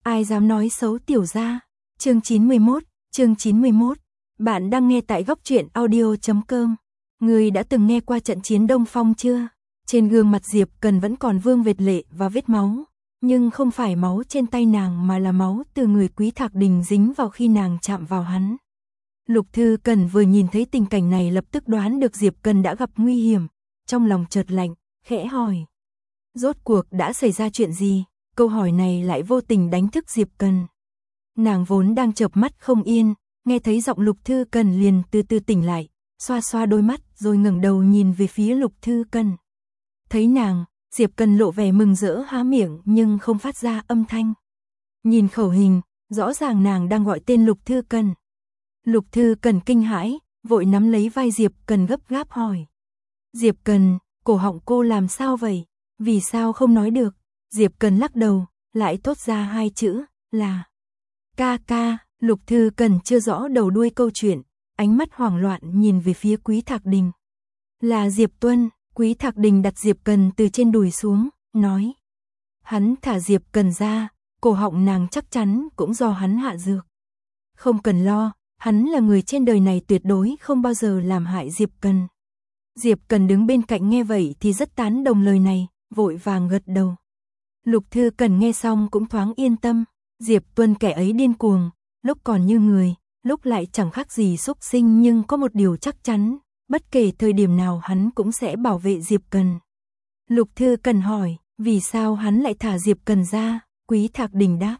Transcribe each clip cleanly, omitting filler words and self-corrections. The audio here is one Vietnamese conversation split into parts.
ai dám nói xấu tiểu gia. Chương 91. Bạn đang nghe tại góc truyện audio.com. Người đã từng nghe qua trận chiến Đông Phong chưa? Trên gương mặt Diệp Cần vẫn còn vương vệt lệ và vết máu, nhưng không phải máu trên tay nàng mà là máu từ người Quý Thạc Đình dính vào khi nàng chạm vào hắn. Lục Thư Cần vừa nhìn thấy tình cảnh này lập tức đoán được Diệp Cần đã gặp nguy hiểm, trong lòng chợt lạnh, khẽ hỏi. Rốt cuộc đã xảy ra chuyện gì? Câu hỏi này lại vô tình đánh thức Diệp Cần. Nàng vốn đang chợp mắt không yên, nghe thấy giọng Lục Thư Cần liền từ từ tỉnh lại, xoa xoa đôi mắt rồi ngẩng đầu nhìn về phía Lục Thư Cần. Thấy nàng, Diệp Cần lộ vẻ mừng rỡ há miệng nhưng không phát ra âm thanh. Nhìn khẩu hình, rõ ràng nàng đang gọi tên Lục Thư Cần. Lục Thư Cần kinh hãi, vội nắm lấy vai Diệp Cần gấp gáp hỏi. Diệp Cần, cổ họng cô làm sao vậy? Vì sao không nói được? Diệp Cần lắc đầu, lại thốt ra hai chữ, là ca ca. Lục Thư Cần chưa rõ đầu đuôi câu chuyện, ánh mắt hoảng loạn nhìn về phía Quý Thạc Đình. Là Diệp Tuân. Quý Thạc Đình đặt Diệp Cần từ trên đùi xuống, nói. Hắn thả Diệp Cần ra, cổ họng nàng chắc chắn cũng do hắn hạ dược. Không cần lo, hắn là người trên đời này tuyệt đối không bao giờ làm hại Diệp Cần. Diệp Cần đứng bên cạnh nghe vậy thì rất tán đồng lời này, vội vàng gật đầu. Lục Thư Cần nghe xong cũng thoáng yên tâm, Diệp Tuân kẻ ấy điên cuồng, lúc còn như người, lúc lại chẳng khác gì súc sinh, nhưng có một điều chắc chắn, bất kể thời điểm nào hắn cũng sẽ bảo vệ Diệp Cần. Lục Thư Cần hỏi, vì sao hắn lại thả Diệp Cần ra? Quý Thạc Đình đáp.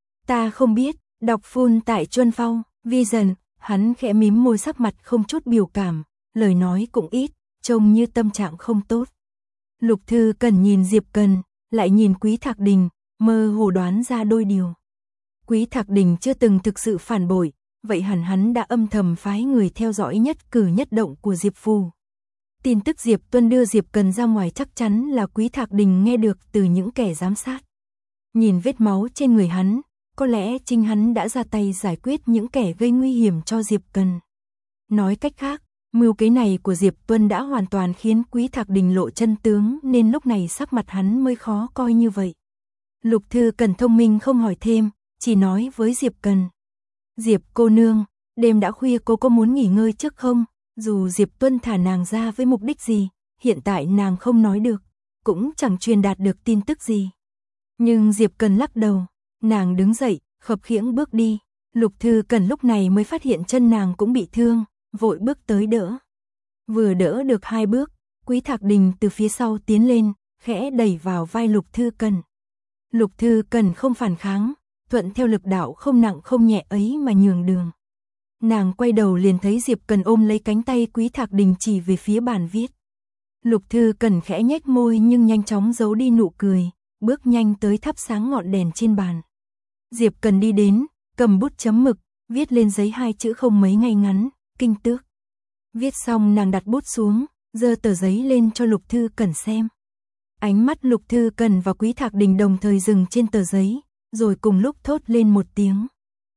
Ta không biết. Đọc full tại Chuân Phong, Vision. Hắn khẽ mím môi, sắc mặt không chút biểu cảm, lời nói cũng ít, trông như tâm trạng không tốt. Lục Thư Cần nhìn Diệp Cần, lại nhìn Quý Thạc Đình, mơ hồ đoán ra đôi điều. Quý Thạc Đình chưa từng thực sự phản bội, vậy hẳn hắn đã âm thầm phái người theo dõi nhất cử nhất động của Diệp Phù. Tin tức Diệp Tuân đưa Diệp Cần ra ngoài chắc chắn là Quý Thạc Đình nghe được từ những kẻ giám sát. Nhìn vết máu trên người hắn, có lẽ chính hắn đã ra tay giải quyết những kẻ gây nguy hiểm cho Diệp Cần. Nói cách khác, mưu kế này của Diệp Tuân đã hoàn toàn khiến Quý Thạc Đình lộ chân tướng, nên lúc này sắc mặt hắn mới khó coi như vậy. Lục Thư Cần thông minh không hỏi thêm, chỉ nói với Diệp Cần. Diệp cô nương, đêm đã khuya, cô có muốn nghỉ ngơi trước không? Dù Diệp Tuân thả nàng ra với mục đích gì, hiện tại nàng không nói được, cũng chẳng truyền đạt được tin tức gì. Nhưng Diệp Cần lắc đầu, nàng đứng dậy, khập khiễng bước đi. Lục Thư Cần lúc này mới phát hiện chân nàng cũng bị thương, vội bước tới đỡ. Vừa đỡ được hai bước, Quý Thạc Đình từ phía sau tiến lên, khẽ đẩy vào vai Lục Thư Cần. Lục Thư Cần không phản kháng, thuận theo lực đạo không nặng không nhẹ ấy mà nhường đường. Nàng quay đầu liền thấy Diệp Cần ôm lấy cánh tay Quý Thạc Đình chỉ về phía bàn viết. Lục Thư Cần khẽ nhếch môi nhưng nhanh chóng giấu đi nụ cười, bước nhanh tới thắp sáng ngọn đèn trên bàn. Diệp Cần đi đến, cầm bút chấm mực, viết lên giấy hai chữ không mấy ngay ngắn, Kinh Tước. Viết xong nàng đặt bút xuống, giơ tờ giấy lên cho Lục Thư Cần xem. Ánh mắt Lục Thư Cần và Quý Thạc Đình đồng thời dừng trên tờ giấy, rồi cùng lúc thốt lên một tiếng.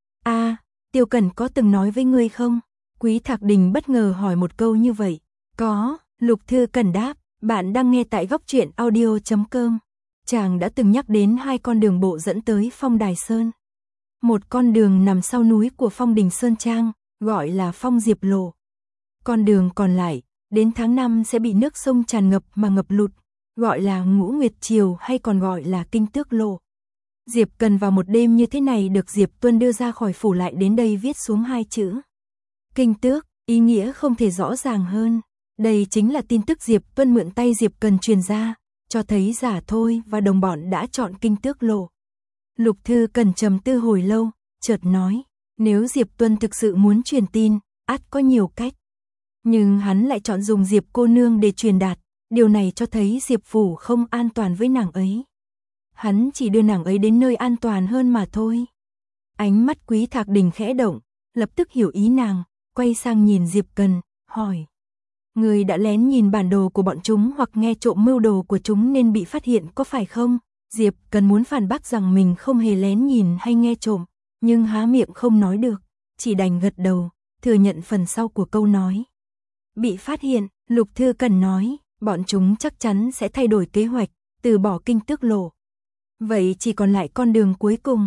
A, Tiêu Cần có từng nói với ngươi không? Quý Thạc Đình bất ngờ hỏi một câu như vậy. Có, Lục Thư Cần đáp, bạn đang nghe tại góc truyện audio.com. Chàng đã từng nhắc đến hai con đường bộ dẫn tới Phong Đài Sơn. Một con đường nằm sau núi của Phong Đình Sơn Trang, gọi là Phong Diệp Lộ. Con đường còn lại, đến tháng 5 sẽ bị nước sông tràn ngập mà ngập lụt, gọi là Ngũ Nguyệt Triều hay còn gọi là Kinh Tước Lộ. Diệp Cần vào một đêm như thế này được Diệp Tuân đưa ra khỏi phủ, lại đến đây viết xuống hai chữ Kinh Tước, ý nghĩa không thể rõ ràng hơn. Đây chính là tin tức Diệp Tuân mượn tay Diệp Cần truyền ra, cho thấy Giả Thôi và đồng bọn đã chọn Kinh Tước Lộ. Lục Thư Cần trầm tư hồi lâu, chợt nói, nếu Diệp Tuân thực sự muốn truyền tin, ắt có nhiều cách. Nhưng hắn lại chọn dùng Diệp cô nương để truyền đạt, điều này cho thấy Diệp phủ không an toàn với nàng ấy. Hắn chỉ đưa nàng ấy đến nơi an toàn hơn mà thôi. Ánh mắt Quý Thạc Đình khẽ động, lập tức hiểu ý nàng, quay sang nhìn Diệp Cần, hỏi. Người đã lén nhìn bản đồ của bọn chúng hoặc nghe trộm mưu đồ của chúng nên bị phát hiện có phải không? Diệp Cần muốn phản bác rằng mình không hề lén nhìn hay nghe trộm, nhưng há miệng không nói được, chỉ đành gật đầu, thừa nhận phần sau của câu nói. Bị phát hiện, Lục Thư Cần nói, bọn chúng chắc chắn sẽ thay đổi kế hoạch, từ bỏ Kinh Tước Lộ. Vậy chỉ còn lại con đường cuối cùng,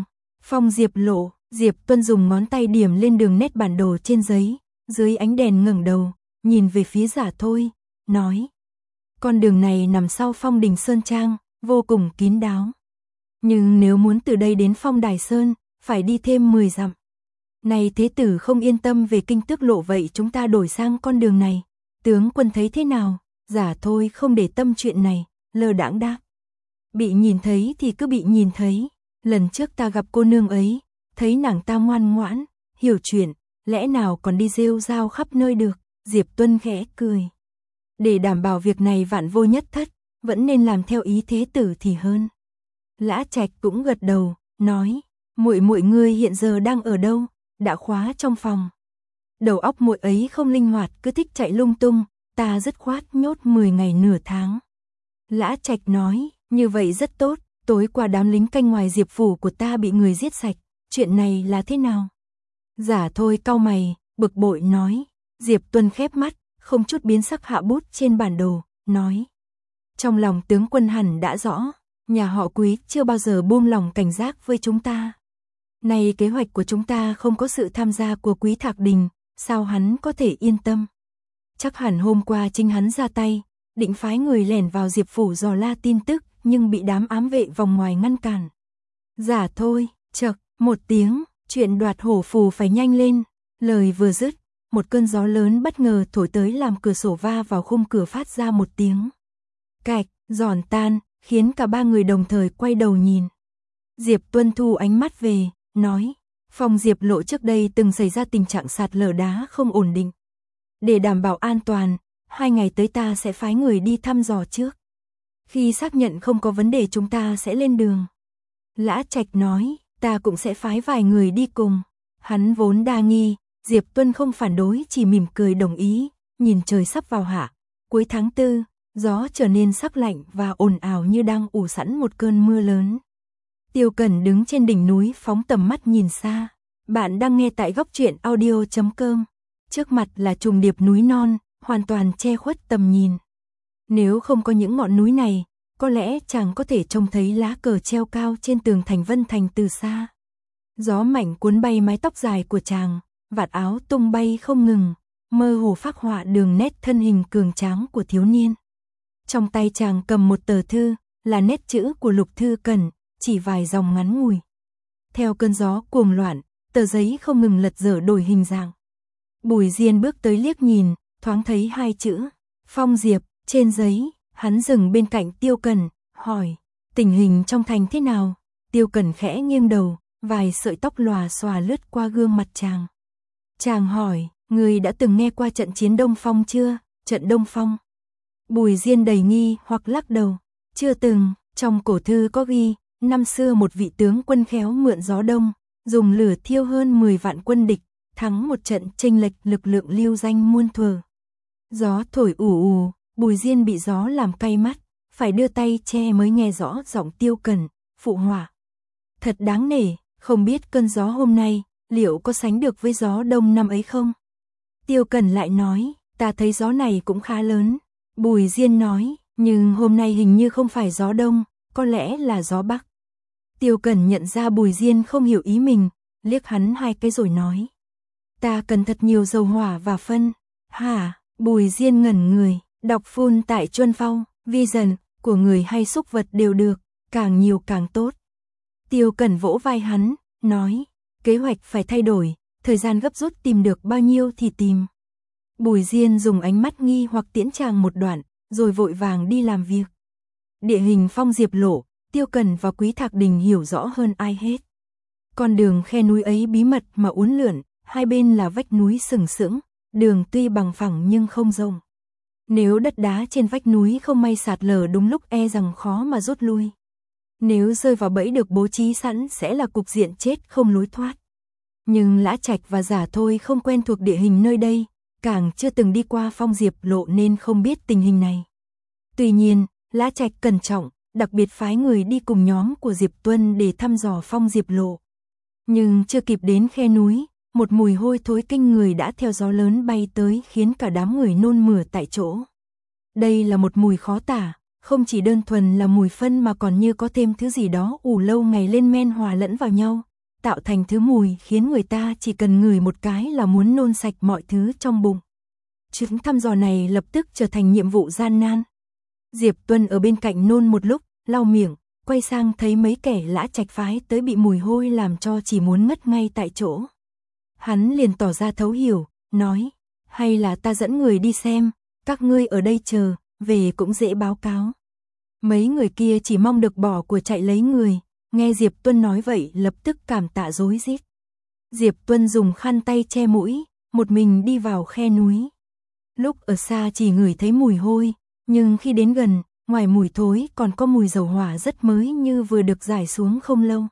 Phong Diệp Lộ, Diệp Tuân dùng ngón tay điểm lên đường nét bản đồ trên giấy, dưới ánh đèn ngẩng đầu, nhìn về phía Giả Thôi, nói. Con đường này nằm sau Phong Đình Sơn Trang, vô cùng kín đáo. Nhưng nếu muốn từ đây đến Phong Đài Sơn, phải đi thêm 10 dặm. Này thế tử không yên tâm về Kinh Tước Lộ, vậy chúng ta đổi sang con đường này. Tướng quân thấy thế nào? Giả Thôi không để tâm chuyện này, lơ đãng đáp. Bị nhìn thấy thì cứ bị nhìn thấy. Lần trước ta gặp cô nương ấy, thấy nàng ta ngoan ngoãn, hiểu chuyện, lẽ nào còn đi rêu rao khắp nơi được. Diệp Tuân khẽ cười. Để đảm bảo việc này vạn vô nhất thất, vẫn nên làm theo ý thế tử thì hơn. Lã Trạch cũng gật đầu, nói, muội ngươi hiện giờ đang ở đâu? Đã khóa trong phòng. Đầu óc muội ấy không linh hoạt, cứ thích chạy lung tung, ta dứt khoát nhốt 10 ngày nửa tháng. Lã Trạch nói, như vậy rất tốt, tối qua đám lính canh ngoài Diệp phủ của ta bị người giết sạch, chuyện này là thế nào? Giả Thôi cau mày, bực bội nói. Diệp Tuân khép mắt, không chút biến sắc hạ bút trên bản đồ, nói. Trong lòng tướng quân hẳn đã rõ, nhà họ Quý chưa bao giờ buông lòng cảnh giác với chúng ta. Này kế hoạch của chúng ta không có sự tham gia của Quý Thạc Đình, sao hắn có thể yên tâm? Chắc hẳn hôm qua chính hắn ra tay, định phái người lẻn vào Diệp phủ dò la tin tức, nhưng bị đám ám vệ vòng ngoài ngăn cản. Giả Thôi, chậc, một tiếng, chuyện đoạt hổ phù phải nhanh lên. Lời vừa dứt, một cơn gió lớn bất ngờ thổi tới làm cửa sổ va vào khung cửa phát ra một tiếng cạch, giòn tan, khiến cả ba người đồng thời quay đầu nhìn. Diệp Tuân thu ánh mắt về, nói, Phong Diệp Lộ trước đây từng xảy ra tình trạng sạt lở đá không ổn định. Để đảm bảo an toàn, 2 ngày tới ta sẽ phái người đi thăm dò trước. Khi xác nhận không có vấn đề chúng ta sẽ lên đường. Lã Trạch nói, ta cũng sẽ phái vài người đi cùng. Hắn vốn đa nghi, Diệp Tuân không phản đối, chỉ mỉm cười đồng ý. Nhìn trời sắp vào hạ, cuối tháng 4, gió trở nên sắc lạnh và ồn ào như đang ủ sẵn một cơn mưa lớn. Tiêu Cẩn đứng trên đỉnh núi phóng tầm mắt nhìn xa. Bạn đang nghe tại góc truyện audio.com. Trước mặt là trùng điệp núi non, hoàn toàn che khuất tầm nhìn. Nếu không có những ngọn núi này, có lẽ chàng có thể trông thấy lá cờ treo cao trên tường thành Vân Thành từ xa. Gió mạnh cuốn bay mái tóc dài của chàng, vạt áo tung bay không ngừng, mơ hồ phác họa đường nét thân hình cường tráng của thiếu niên. Trong tay chàng cầm một tờ thư, là nét chữ của Lục Thư Cẩn, chỉ vài dòng ngắn ngủi. Theo cơn gió cuồng loạn, tờ giấy không ngừng lật dở đổi hình dạng. Bùi Diên bước tới liếc nhìn, thoáng thấy 2 chữ, Phong Diệp, trên giấy. Hắn dừng bên cạnh Tiêu Cẩn, hỏi, tình hình trong thành thế nào? Tiêu Cẩn khẽ nghiêng đầu, vài sợi tóc lòa xòa lướt qua gương mặt chàng. Chàng hỏi, người đã từng nghe qua trận chiến Đông Phong chưa? Trận Đông Phong. Bùi Diên đầy nghi hoặc lắc đầu, chưa từng. Trong cổ thư có ghi, năm xưa một vị tướng quân khéo mượn gió đông, dùng lửa thiêu hơn 10 vạn quân địch, thắng một trận chênh lệch lực lượng lưu danh muôn thuở. Gió thổi ù ù, Bùi Diên bị gió làm cay mắt, phải đưa tay che mới nghe rõ giọng Tiêu Cẩn, phụ họa. Thật đáng nể, không biết cơn gió hôm nay, liệu có sánh được với gió đông năm ấy không? Tiêu Cẩn lại nói, ta thấy gió này cũng khá lớn. Bùi Diên nói, nhưng hôm nay hình như không phải gió đông, có lẽ là gió bắc. Tiêu Cẩn nhận ra Bùi Diên không hiểu ý mình, liếc hắn 2 cái rồi nói. Ta cần thật nhiều dầu hỏa và phân. Hả? Bùi Diên ngẩn người. Đọc full tại Chuân Phong, Vision, của người hay súc vật đều được, càng nhiều càng tốt. Tiêu Cẩn vỗ vai hắn, nói, kế hoạch phải thay đổi, thời gian gấp rút, tìm được bao nhiêu thì tìm. Bùi Diên dùng ánh mắt nghi hoặc tiễn chàng một đoạn, rồi vội vàng đi làm việc. Địa hình Phong Diệp Lộ, Tiêu Cẩn và Quý Thạc Đình hiểu rõ hơn ai hết. Con đường khe núi ấy bí mật mà uốn lượn, hai bên là vách núi sừng sững, đường tuy bằng phẳng nhưng không rộng. Nếu đất đá trên vách núi không may sạt lở đúng lúc e rằng khó mà rút lui. Nếu rơi vào bẫy được bố trí sẵn sẽ là cục diện chết không lối thoát. Nhưng Lã Trạch và Giả Thôi không quen thuộc địa hình nơi đây, càng chưa từng đi qua Phong Diệp Lộ nên không biết tình hình này. Tuy nhiên, Lã Trạch cẩn trọng, đặc biệt phái người đi cùng nhóm của Diệp Tuân để thăm dò Phong Diệp Lộ. Nhưng chưa kịp đến khe núi, một mùi hôi thối kinh người đã theo gió lớn bay tới khiến cả đám người nôn mửa tại chỗ. Đây là một mùi khó tả, không chỉ đơn thuần là mùi phân mà còn như có thêm thứ gì đó ủ lâu ngày lên men hòa lẫn vào nhau, tạo thành thứ mùi khiến người ta chỉ cần ngửi một cái là muốn nôn sạch mọi thứ trong bụng. Chuyến thăm dò này lập tức trở thành nhiệm vụ gian nan. Diệp Tuân ở bên cạnh nôn một lúc, lau miệng, quay sang thấy mấy kẻ Lã Trạch phái tới bị mùi hôi làm cho chỉ muốn ngất ngay tại chỗ. Hắn liền tỏ ra thấu hiểu, nói, hay là ta dẫn người đi xem, các ngươi ở đây chờ, về cũng dễ báo cáo. Mấy người kia chỉ mong được bỏ của chạy lấy người, nghe Diệp Tuân nói vậy lập tức cảm tạ rối rít. Diệp Tuân dùng khăn tay che mũi, một mình đi vào khe núi. Lúc ở xa chỉ ngửi thấy mùi hôi, nhưng khi đến gần, ngoài mùi thối còn có mùi dầu hỏa rất mới như vừa được rải xuống không lâu.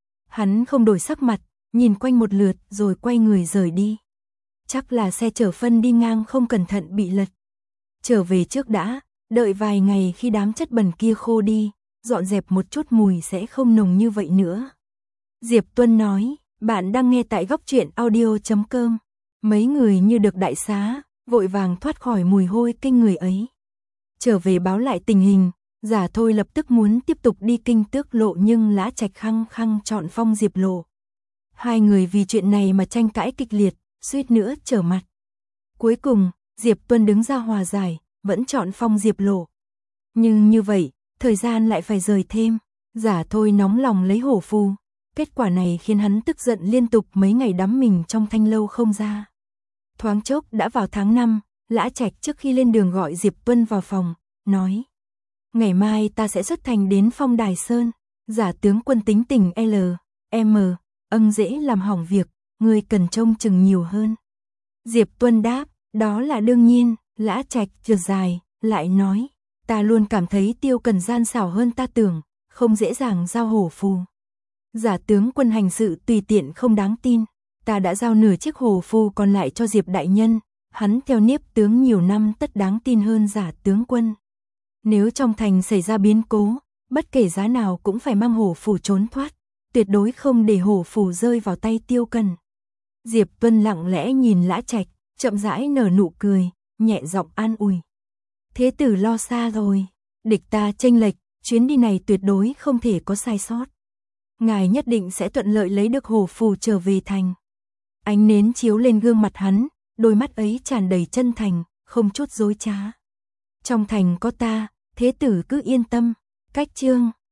Hắn không đổi sắc mặt, nhìn quanh một lượt rồi quay người rời đi. Chắc là xe chở phân đi ngang không cẩn thận bị lật. Trở về trước đã, đợi vài ngày khi đám chất bẩn kia khô đi, dọn dẹp một chút mùi sẽ không nồng như vậy nữa. Diệp Tuân nói, bạn đang nghe tại góc truyện audio.com. Mấy người như được đại xá, vội vàng thoát khỏi mùi hôi kinh người ấy. Trở về báo lại tình hình, Giả Thôi lập tức muốn tiếp tục đi Kinh Tước Lộ nhưng Lã Trạch khăng khăng chọn Phong Diệp Lộ. Hai người vì chuyện này mà tranh cãi kịch liệt, suýt nữa trở mặt. Cuối cùng, Diệp Tuân đứng ra hòa giải, vẫn chọn Phong Diệp Lộ. Nhưng như vậy, thời gian lại phải rời thêm, Giả Thôi nóng lòng lấy hổ phù. Kết quả này khiến hắn tức giận liên tục mấy ngày đắm mình trong thanh lâu không ra. Thoáng chốc đã vào tháng 5, Lã Trạch trước khi lên đường gọi Diệp Tuân vào phòng, nói. Ngày mai ta sẽ xuất thành đến Phong Đài Sơn, Giả tướng quân tính tình L.M. Dễ làm hỏng việc, ngươi cần trông chừng nhiều hơn. Diệp Tuân đáp, đó là đương nhiên. Lã Trạch chợt dài, lại nói, ta luôn cảm thấy Tiêu Cần gian xảo hơn ta tưởng, không dễ dàng giao hổ phù. Giả tướng quân hành sự tùy tiện không đáng tin, ta đã giao nửa chiếc hổ phù còn lại cho Diệp đại nhân, hắn theo nếp tướng nhiều năm tất đáng tin hơn Giả tướng quân. Nếu trong thành xảy ra biến cố, bất kể giá nào cũng phải mang hổ phù trốn thoát, tuyệt đối không để hổ phù rơi vào tay Tiêu Cần. Diệp Tuân lặng lẽ nhìn Lã Trạch, chậm rãi nở nụ cười, nhẹ giọng an ủi. Thế tử lo xa rồi, địch ta chênh lệch, chuyến đi này tuyệt đối không thể có sai sót. Ngài nhất định sẽ thuận lợi lấy được hổ phù trở về thành. Ánh nến chiếu lên gương mặt hắn, đôi mắt ấy tràn đầy chân thành, không chút dối trá. Trong thành có ta, thế tử cứ yên tâm. Cách chương